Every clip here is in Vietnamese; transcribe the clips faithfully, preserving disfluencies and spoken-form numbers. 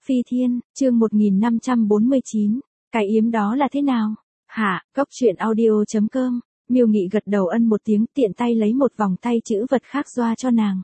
Phi Thiên, chương một nghìn năm trăm bốn mươi chín, cái yếm đó là thế nào? Hả, Cốc truyện audio chấm com, Miêu Nghị gật đầu ân một tiếng, tiện tay lấy một vòng tay chữ vật khác doa cho nàng.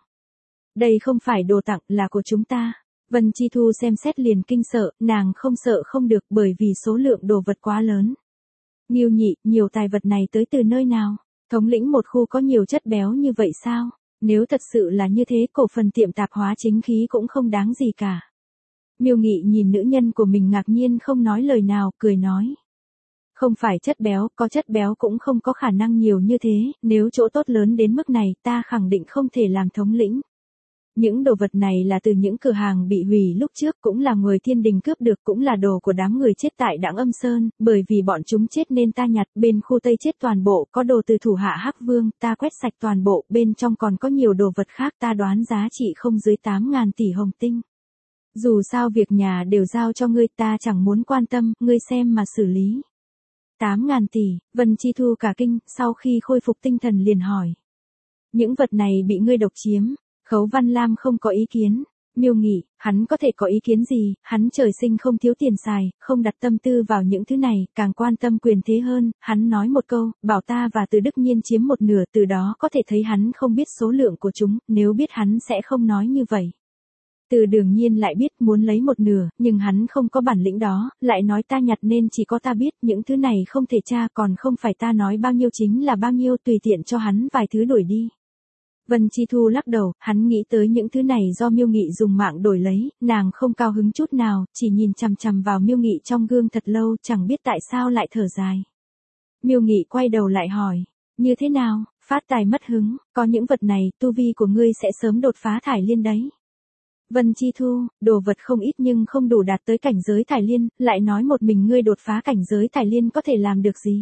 Đây không phải đồ tặng, là của chúng ta. Vân Chi Thu xem xét liền kinh sợ, nàng không sợ không được bởi vì số lượng đồ vật quá lớn. Miêu Nhị, nhiều tài vật này tới từ nơi nào? Thống lĩnh một khu có nhiều chất béo như vậy sao? Nếu thật sự là như thế, cổ phần tiệm tạp hóa chính khí cũng không đáng gì cả. Miêu Nghị nhìn nữ nhân của mình ngạc nhiên không nói lời nào, cười nói. Không phải chất béo, có chất béo cũng không có khả năng nhiều như thế, nếu chỗ tốt lớn đến mức này ta khẳng định không thể làm thống lĩnh. Những đồ vật này là từ những cửa hàng bị hủy lúc trước, cũng là người thiên đình cướp được, cũng là đồ của đám người chết tại Đãng Âm Sơn, bởi vì bọn chúng chết nên ta nhặt, bên khu Tây chết toàn bộ, có đồ từ thủ hạ Hắc Vương, ta quét sạch toàn bộ, bên trong còn có nhiều đồ vật khác, ta đoán giá trị không dưới tám ngàn tỷ hồng tinh. Dù sao việc nhà đều giao cho ngươi, ta chẳng muốn quan tâm, ngươi xem mà xử lý. tám ngàn tỷ, Vân Chi Thu cả kinh, sau khi khôi phục tinh thần liền hỏi. Những vật này bị ngươi độc chiếm. Khấu Văn Lam không có ý kiến. Miêu Nghị, hắn có thể có ý kiến gì, hắn trời sinh không thiếu tiền xài, không đặt tâm tư vào những thứ này, càng quan tâm quyền thế hơn, hắn nói một câu, bảo ta và Từ Đức Nhiên chiếm một nửa, từ đó có thể thấy hắn không biết số lượng của chúng, nếu biết hắn sẽ không nói như vậy. Từ Đường Nhiên lại biết muốn lấy một nửa, nhưng hắn không có bản lĩnh đó, lại nói ta nhặt nên chỉ có ta biết, những thứ này không thể tra, còn không phải ta nói bao nhiêu chính là bao nhiêu, tùy tiện cho hắn vài thứ đổi đi. Vân Chi Thu lắc đầu, hắn nghĩ tới những thứ này do Miêu Nghị dùng mạng đổi lấy, nàng không cao hứng chút nào, chỉ nhìn chằm chằm vào Miêu Nghị trong gương thật lâu, chẳng biết tại sao lại thở dài. Miêu Nghị quay đầu lại hỏi, như thế nào, phát tài mất hứng, có những vật này, tu vi của ngươi sẽ sớm đột phá thải liên đấy. Vân Chi Thu, đồ vật không ít nhưng không đủ đạt tới cảnh giới thải liên, lại nói một mình ngươi đột phá cảnh giới thải liên có thể làm được gì?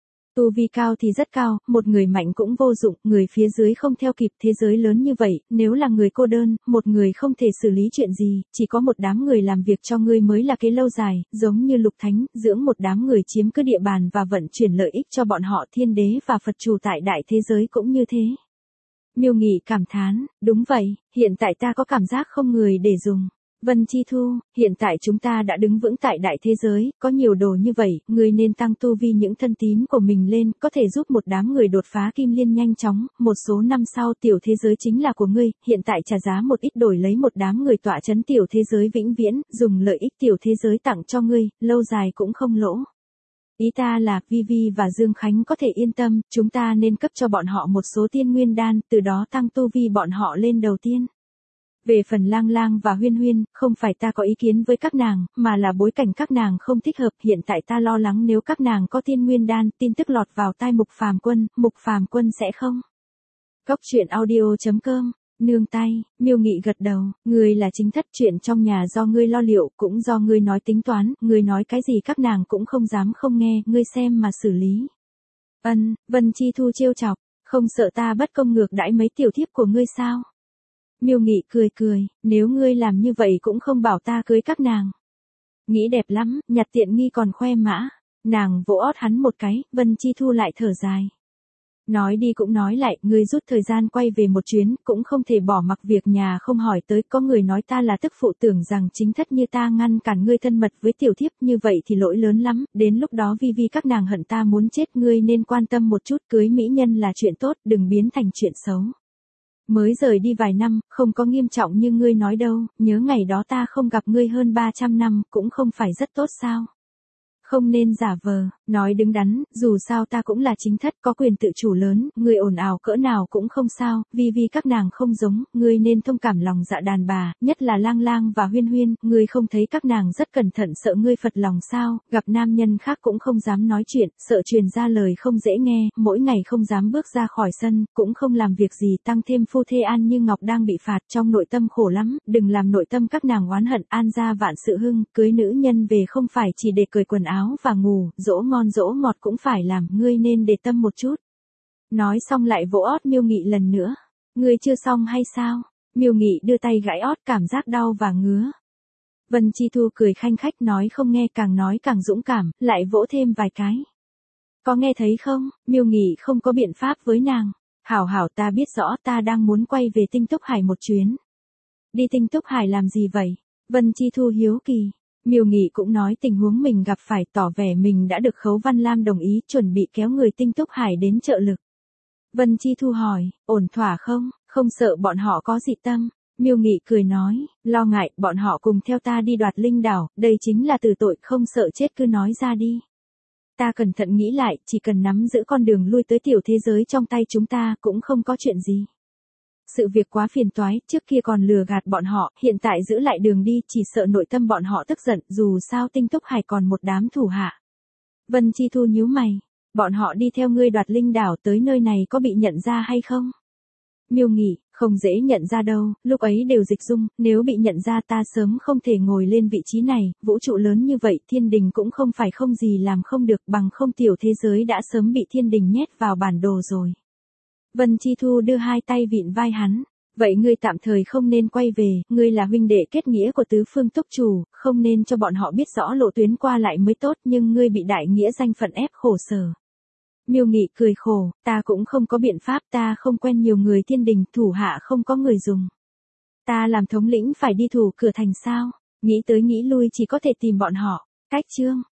Tu vi cao thì rất cao, một người mạnh cũng vô dụng, người phía dưới không theo kịp, thế giới lớn như vậy, nếu là người cô đơn, một người không thể xử lý chuyện gì, chỉ có một đám người làm việc cho ngươi mới là kế lâu dài, giống như Lục Thánh, dưỡng một đám người chiếm cứ địa bàn và vận chuyển lợi ích cho bọn họ, thiên đế và Phật chủ tại đại thế giới cũng như thế. Miêu Nghị cảm thán, đúng vậy, hiện tại ta có cảm giác không người để dùng. Vân Chi Thu, hiện tại chúng ta đã đứng vững tại đại thế giới, có nhiều đồ như vậy, người nên tăng tu vi những thân tín của mình lên, có thể giúp một đám người đột phá kim liên nhanh chóng, một số năm sau tiểu thế giới chính là của ngươi, hiện tại trả giá một ít đổi lấy một đám người tọa chấn tiểu thế giới vĩnh viễn, dùng lợi ích tiểu thế giới tặng cho ngươi, lâu dài cũng không lỗ. Ý ta là, Vi Vi và Dương Khánh có thể yên tâm, chúng ta nên cấp cho bọn họ một số tiên nguyên đan, từ đó tăng tu vi bọn họ lên đầu tiên. Về phần Lang Lang và Huyên Huyên, không phải ta có ý kiến với các nàng, mà là bối cảnh các nàng không thích hợp, hiện tại ta lo lắng nếu các nàng có tiên nguyên đan, tin tức lọt vào tai Mục Phàm Quân, Mục Phàm Quân sẽ không. Cốc truyện audio chấm com, nương tay, Miêu Nghị gật đầu, ngươi là chính thất, chuyện trong nhà do ngươi lo liệu, cũng do ngươi nói tính toán, ngươi nói cái gì các nàng cũng không dám không nghe, ngươi xem mà xử lý. Ân, Vân Chi Thu trêu chọc, không sợ ta bất công ngược đãi mấy tiểu thiếp của ngươi sao? Miêu Nghị cười cười, nếu ngươi làm như vậy cũng không bảo ta cưới các nàng. Nghĩ đẹp lắm, nhặt tiện nghi còn khoe mã. Nàng vỗ ót hắn một cái, Vân Chi Thu lại thở dài. Nói đi cũng nói lại, ngươi rút thời gian quay về một chuyến, cũng không thể bỏ mặc việc nhà không hỏi tới, có người nói ta là tức phụ, tưởng rằng chính thất như ta ngăn cản ngươi thân mật với tiểu thiếp, như vậy thì lỗi lớn lắm, đến lúc đó Vi Vi các nàng hận ta muốn chết, ngươi nên quan tâm một chút, cưới mỹ nhân là chuyện tốt, đừng biến thành chuyện xấu. Mới rời đi vài năm, không có nghiêm trọng như ngươi nói đâu, nhớ ngày đó ta không gặp ngươi hơn ba trăm năm, cũng không phải rất tốt sao? Không nên giả vờ, nói đứng đắn, dù sao ta cũng là chính thất, có quyền tự chủ lớn, ngươi ồn ào cỡ nào cũng không sao, Vi Vi các nàng không giống, ngươi nên thông cảm lòng dạ đàn bà, nhất là Lang Lang và Huyên Huyên, ngươi không thấy các nàng rất cẩn thận sợ ngươi phật lòng sao, gặp nam nhân khác cũng không dám nói chuyện, sợ truyền ra lời không dễ nghe, mỗi ngày không dám bước ra khỏi sân, cũng không làm việc gì, tăng thêm phu thê An Như Ngọc đang bị phạt, trong nội tâm khổ lắm, đừng làm nội tâm các nàng oán hận, an gia vạn sự hưng, cưới nữ nhân về không phải chỉ để cởi quần áo và ngủ, dỗ ngon dỗ ngọt cũng phải làm, ngươi nên để tâm một chút. Nói xong lại vỗ ót Miêu Nghị lần nữa. Ngươi chưa xong hay sao? Miêu Nghị đưa tay gãi ót, cảm giác đau và ngứa. Vân Chi Thu cười khanh khách, nói không nghe, càng nói càng dũng cảm, lại vỗ thêm vài cái. Có nghe thấy không? Miêu Nghị không có biện pháp với nàng. Hảo hảo, ta biết rõ, ta đang muốn quay về Tinh Túc Hải một chuyến. Đi Tinh Túc Hải làm gì vậy? Vân Chi Thu hiếu kỳ. Miêu Nghị cũng nói tình huống mình gặp phải, tỏ vẻ mình đã được Khấu Văn Lam đồng ý, chuẩn bị kéo người Tinh Túc Hải đến trợ lực. Vân Chi Thu hỏi, ổn thỏa không, không sợ bọn họ có dị tâm. Miêu Nghị cười nói, lo ngại, bọn họ cùng theo ta đi đoạt linh đảo, đây chính là tử tội, không sợ chết cứ nói ra đi. Ta cẩn thận nghĩ lại, chỉ cần nắm giữ con đường lui tới tiểu thế giới trong tay chúng ta, cũng không có chuyện gì. Sự việc quá phiền toái, trước kia còn lừa gạt bọn họ, hiện tại giữ lại đường đi, chỉ sợ nội tâm bọn họ tức giận, dù sao Tinh Túc Hải còn một đám thủ hạ. Vân Chi Thu nhíu mày, bọn họ đi theo ngươi đoạt linh đảo tới nơi này có bị nhận ra hay không? Miêu Nghị, không dễ nhận ra đâu, lúc ấy đều dịch dung, nếu bị nhận ra ta sớm không thể ngồi lên vị trí này, vũ trụ lớn như vậy, thiên đình cũng không phải không gì làm không được, bằng không tiểu thế giới đã sớm bị thiên đình nhét vào bản đồ rồi. Vân Chi Thu đưa hai tay vịn vai hắn, vậy ngươi tạm thời không nên quay về, ngươi là huynh đệ kết nghĩa của tứ phương túc chủ, không nên cho bọn họ biết rõ lộ tuyến qua lại mới tốt, nhưng ngươi bị đại nghĩa danh phận ép khổ sở. Miêu Nghị cười khổ, ta cũng không có biện pháp, ta không quen nhiều người thiên đình, thủ hạ không có người dùng. Ta làm thống lĩnh phải đi thủ cửa thành sao, nghĩ tới nghĩ lui chỉ có thể tìm bọn họ. Cách chương